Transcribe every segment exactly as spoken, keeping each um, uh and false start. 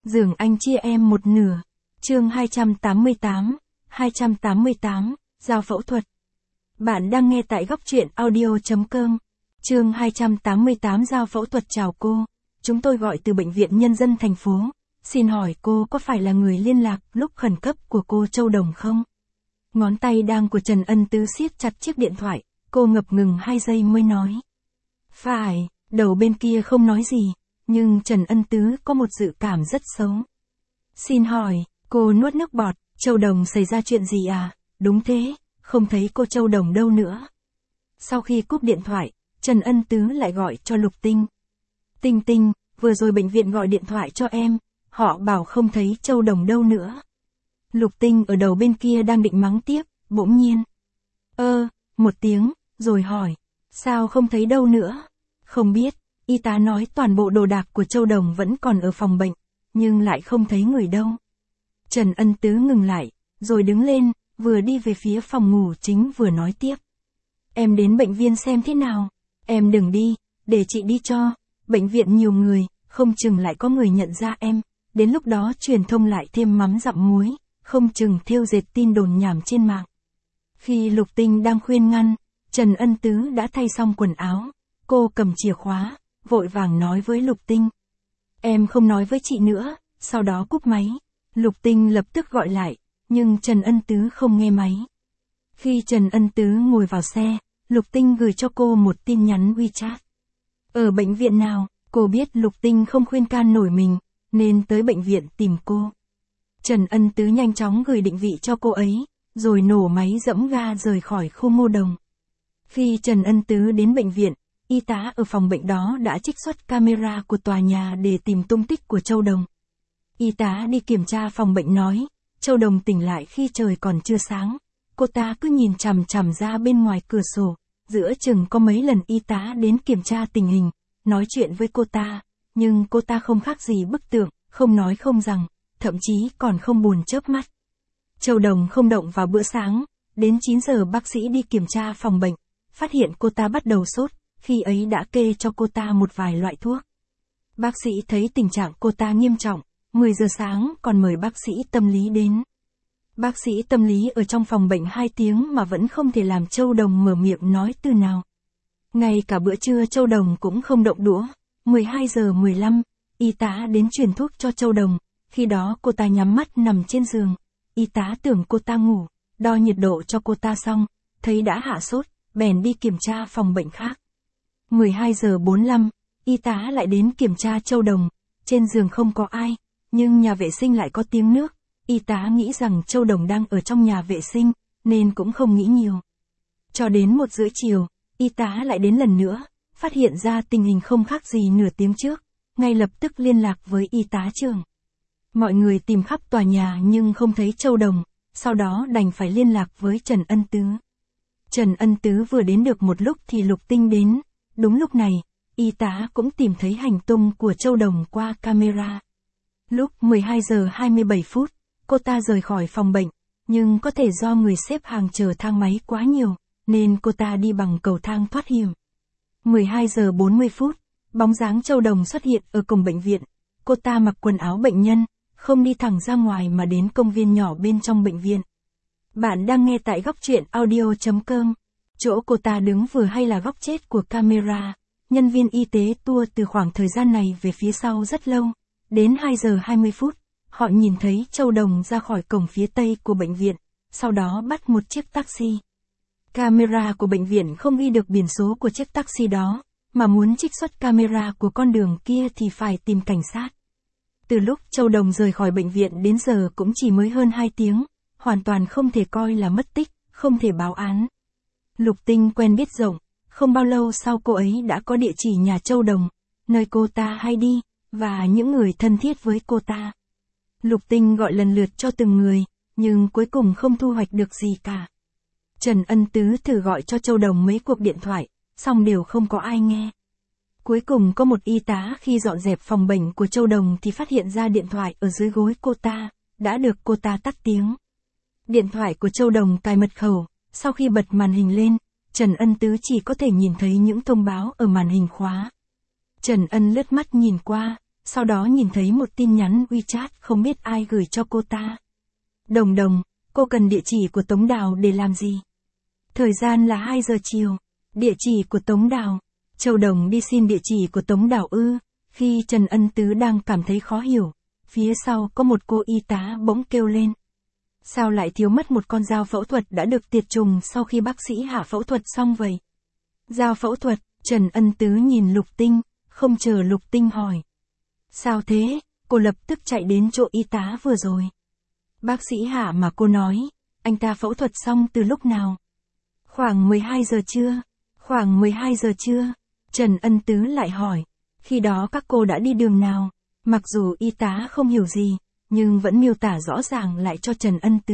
Giường anh chia em một nửa. Chương hai trăm tám mươi tám, hai trăm tám mươi tám, giao phẫu thuật. Bạn đang nghe tại góc truyện audio chấm com. Chương hai trăm tám mươi tám giao phẫu thuật. Chào cô, chúng tôi gọi từ Bệnh viện Nhân dân thành phố. Xin hỏi cô có phải là người liên lạc lúc khẩn cấp của cô Châu Đồng không? Ngón tay đang của Trần Ân Tứ siết chặt chiếc điện thoại, cô ngập ngừng hai giây mới nói. Phải, đầu bên kia không nói gì, nhưng Trần Ân Tứ có một dự cảm rất xấu. Xin hỏi, cô nuốt nước bọt, Châu Đồng xảy ra chuyện gì à? Đúng thế, không thấy cô Châu Đồng đâu nữa. Sau khi cúp điện thoại, Trần Ân Tứ lại gọi cho Lục Tinh. Tinh Tinh, vừa rồi bệnh viện gọi điện thoại cho em, họ bảo không thấy Châu Đồng đâu nữa. Lục Tinh ở đầu bên kia đang định mắng tiếp, bỗng nhiên. Ơ, một tiếng, rồi hỏi, sao không thấy đâu nữa? Không biết, y tá nói toàn bộ đồ đạc của Châu Đồng vẫn còn ở phòng bệnh, nhưng lại không thấy người đâu. Trần Ân Tứ ngừng lại, rồi đứng lên, vừa đi về phía phòng ngủ chính vừa nói tiếp. Em đến bệnh viện xem thế nào, em đừng đi, để chị đi cho, bệnh viện nhiều người, không chừng lại có người nhận ra em, đến lúc đó truyền thông lại thêm mắm dặm muối, không chừng thêu dệt tin đồn nhảm trên mạng. Khi Lục Tinh đang khuyên ngăn, Trần Ân Tứ đã thay xong quần áo, cô cầm chìa khóa, vội vàng nói với Lục Tinh. Em không nói với chị nữa, sau đó cúp máy. Lục Tinh lập tức gọi lại, nhưng Trần Ân Tứ không nghe máy. Khi Trần Ân Tứ ngồi vào xe, Lục Tinh gửi cho cô một tin nhắn WeChat. Ở bệnh viện nào, cô biết Lục Tinh không khuyên can nổi mình, nên tới bệnh viện tìm cô. Trần Ân Tứ nhanh chóng gửi định vị cho cô ấy, rồi nổ máy dẫm ga rời khỏi khu Ngô Đồng. Khi Trần Ân Tứ đến bệnh viện, y tá ở phòng bệnh đó đã trích xuất camera của tòa nhà để tìm tung tích của Châu Đồng. Y tá đi kiểm tra phòng bệnh nói, Châu Đồng tỉnh lại khi trời còn chưa sáng. Cô ta cứ nhìn chằm chằm ra bên ngoài cửa sổ, giữa chừng có mấy lần y tá đến kiểm tra tình hình, nói chuyện với cô ta, nhưng cô ta không khác gì bức tượng, không nói không rằng, thậm chí còn không buồn chớp mắt. Châu Đồng không động vào bữa sáng, đến chín giờ bác sĩ đi kiểm tra phòng bệnh, phát hiện cô ta bắt đầu sốt, khi ấy đã kê cho cô ta một vài loại thuốc. Bác sĩ thấy tình trạng cô ta nghiêm trọng, mười giờ sáng còn mời bác sĩ tâm lý đến. Bác sĩ tâm lý ở trong phòng bệnh hai tiếng mà vẫn không thể làm Châu Đồng mở miệng nói từ nào. Ngay cả bữa trưa Châu Đồng cũng không động đũa. mười hai giờ mười lăm, y tá đến truyền thuốc cho Châu Đồng, khi đó cô ta nhắm mắt nằm trên giường. Y tá tưởng cô ta ngủ, đo nhiệt độ cho cô ta xong, thấy đã hạ sốt, bèn đi kiểm tra phòng bệnh khác. mười hai giờ bốn mươi lăm, y tá lại đến kiểm tra Châu Đồng, trên giường không có ai, nhưng nhà vệ sinh lại có tiếng nước. Y tá nghĩ rằng Châu Đồng đang ở trong nhà vệ sinh, nên cũng không nghĩ nhiều. Cho đến một rưỡi chiều, y tá lại đến lần nữa, phát hiện ra tình hình không khác gì nửa tiếng trước, ngay lập tức liên lạc với y tá trưởng. Mọi người tìm khắp tòa nhà nhưng không thấy Châu Đồng, sau đó đành phải liên lạc với Trần Ân Tứ. Trần Ân Tứ vừa đến được một lúc thì Lục Tinh đến, đúng lúc này, y tá cũng tìm thấy hành tung của Châu Đồng qua camera. Lúc mười hai giờ hai mươi bảy phút, cô ta rời khỏi phòng bệnh, nhưng có thể do người xếp hàng chờ thang máy quá nhiều, nên cô ta đi bằng cầu thang thoát hiểm. mười hai giờ bốn mươi phút, bóng dáng Châu Đồng xuất hiện ở cổng bệnh viện. Cô ta mặc quần áo bệnh nhân, không đi thẳng ra ngoài mà đến công viên nhỏ bên trong bệnh viện. Bạn đang nghe tại góc truyện audio chấm com. Chỗ cô ta đứng vừa hay là góc chết của camera. Nhân viên y tế tua từ khoảng thời gian này về phía sau rất lâu. Đến hai giờ hai mươi phút, họ nhìn thấy Châu Đồng ra khỏi cổng phía tây của bệnh viện, sau đó bắt một chiếc taxi. Camera của bệnh viện không ghi được biển số của chiếc taxi đó, mà muốn trích xuất camera của con đường kia thì phải tìm cảnh sát. Từ lúc Châu Đồng rời khỏi bệnh viện đến giờ cũng chỉ mới hơn hai tiếng, hoàn toàn không thể coi là mất tích, không thể báo án. Lục Tinh quen biết rộng, không bao lâu sau cô ấy đã có địa chỉ nhà Châu Đồng, nơi cô ta hay đi, và những người thân thiết với cô ta. Lục Tinh gọi lần lượt cho từng người, nhưng cuối cùng không thu hoạch được gì cả. Trần Ân Tứ thử gọi cho Châu Đồng mấy cuộc điện thoại, song đều không có ai nghe. Cuối cùng có một y tá khi dọn dẹp phòng bệnh của Châu Đồng thì phát hiện ra điện thoại ở dưới gối cô ta, đã được cô ta tắt tiếng. Điện thoại của Châu Đồng cài mật khẩu, sau khi bật màn hình lên, Trần Ân Tứ chỉ có thể nhìn thấy những thông báo ở màn hình khóa. Trần Ân lướt mắt nhìn qua, sau đó nhìn thấy một tin nhắn WeChat không biết ai gửi cho cô ta. Đồng đồng, cô cần địa chỉ của Tống Đào để làm gì? Thời gian là hai giờ chiều. Địa chỉ của Tống Đào. Châu Đồng đi xin địa chỉ của Tống Đào ư? Khi Trần Ân Tứ đang cảm thấy khó hiểu, phía sau có một cô y tá bỗng kêu lên. Sao lại thiếu mất một con dao phẫu thuật đã được tiệt trùng sau khi bác sĩ hạ phẫu thuật xong vậy? Dao phẫu thuật, Trần Ân Tứ nhìn Lục Tinh, không chờ Lục Tinh hỏi. Sao thế? Cô lập tức chạy đến chỗ y tá vừa rồi. Bác sĩ hạ mà cô nói, anh ta phẫu thuật xong từ lúc nào? Khoảng mười hai giờ trưa. Khoảng mười hai giờ trưa. Trần Ân Tứ lại hỏi. Khi đó các cô đã đi đường nào? Mặc dù y tá không hiểu gì, nhưng vẫn miêu tả rõ ràng lại cho Trần Ân Tứ.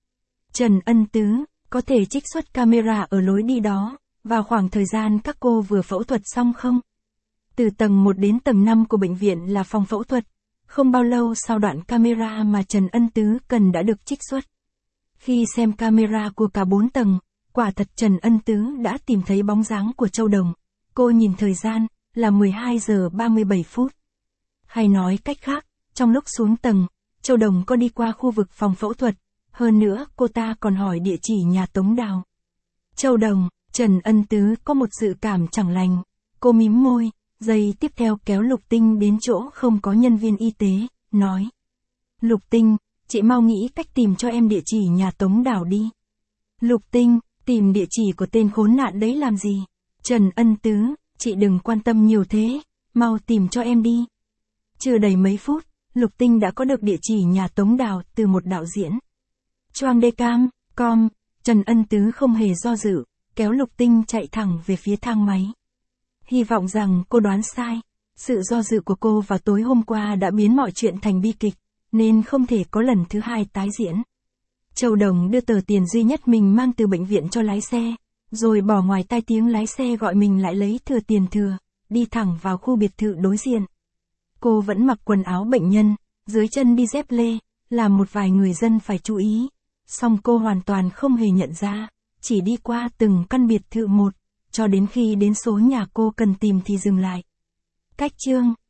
Trần Ân Tứ, có thể trích xuất camera ở lối đi đó, vào khoảng thời gian các cô vừa phẫu thuật xong không? Từ tầng một đến tầng năm của bệnh viện là phòng phẫu thuật. Không bao lâu sau đoạn camera mà Trần Ân Tứ cần đã được trích xuất. Khi xem camera của cả bốn tầng, quả thật Trần Ân Tứ đã tìm thấy bóng dáng của Châu Đồng. Cô nhìn thời gian, là mười hai giờ ba mươi bảy phút. Hay nói cách khác, trong lúc xuống tầng, Châu Đồng có đi qua khu vực phòng phẫu thuật, hơn nữa cô ta còn hỏi địa chỉ nhà Tống Đào. Châu Đồng, Trần Ân Tứ có một dự cảm chẳng lành. Cô mím môi, giây tiếp theo kéo Lục Tinh đến chỗ không có nhân viên y tế, nói. Lục Tinh, chị mau nghĩ cách tìm cho em địa chỉ nhà Tống Đào đi. Lục Tinh, tìm địa chỉ của tên khốn nạn đấy làm gì? Trần Ân Tứ, chị đừng quan tâm nhiều thế, mau tìm cho em đi. Chưa đầy mấy phút, Lục Tinh đã có được địa chỉ nhà Tống Đào từ một đạo diễn. Choang Decam, com, Trần Ân Tứ không hề do dự, kéo Lục Tinh chạy thẳng về phía thang máy. Hy vọng rằng cô đoán sai, sự do dự của cô vào tối hôm qua đã biến mọi chuyện thành bi kịch, nên không thể có lần thứ hai tái diễn. Châu Đồng đưa tờ tiền duy nhất mình mang từ bệnh viện cho lái xe, rồi bỏ ngoài tai tiếng lái xe gọi mình lại lấy thừa tiền thừa, đi thẳng vào khu biệt thự đối diện. Cô vẫn mặc quần áo bệnh nhân, dưới chân đi dép lê, làm một vài người dân phải chú ý. Song cô hoàn toàn không hề nhận ra, chỉ đi qua từng căn biệt thự một, cho đến khi đến số nhà cô cần tìm thì dừng lại. Cách chương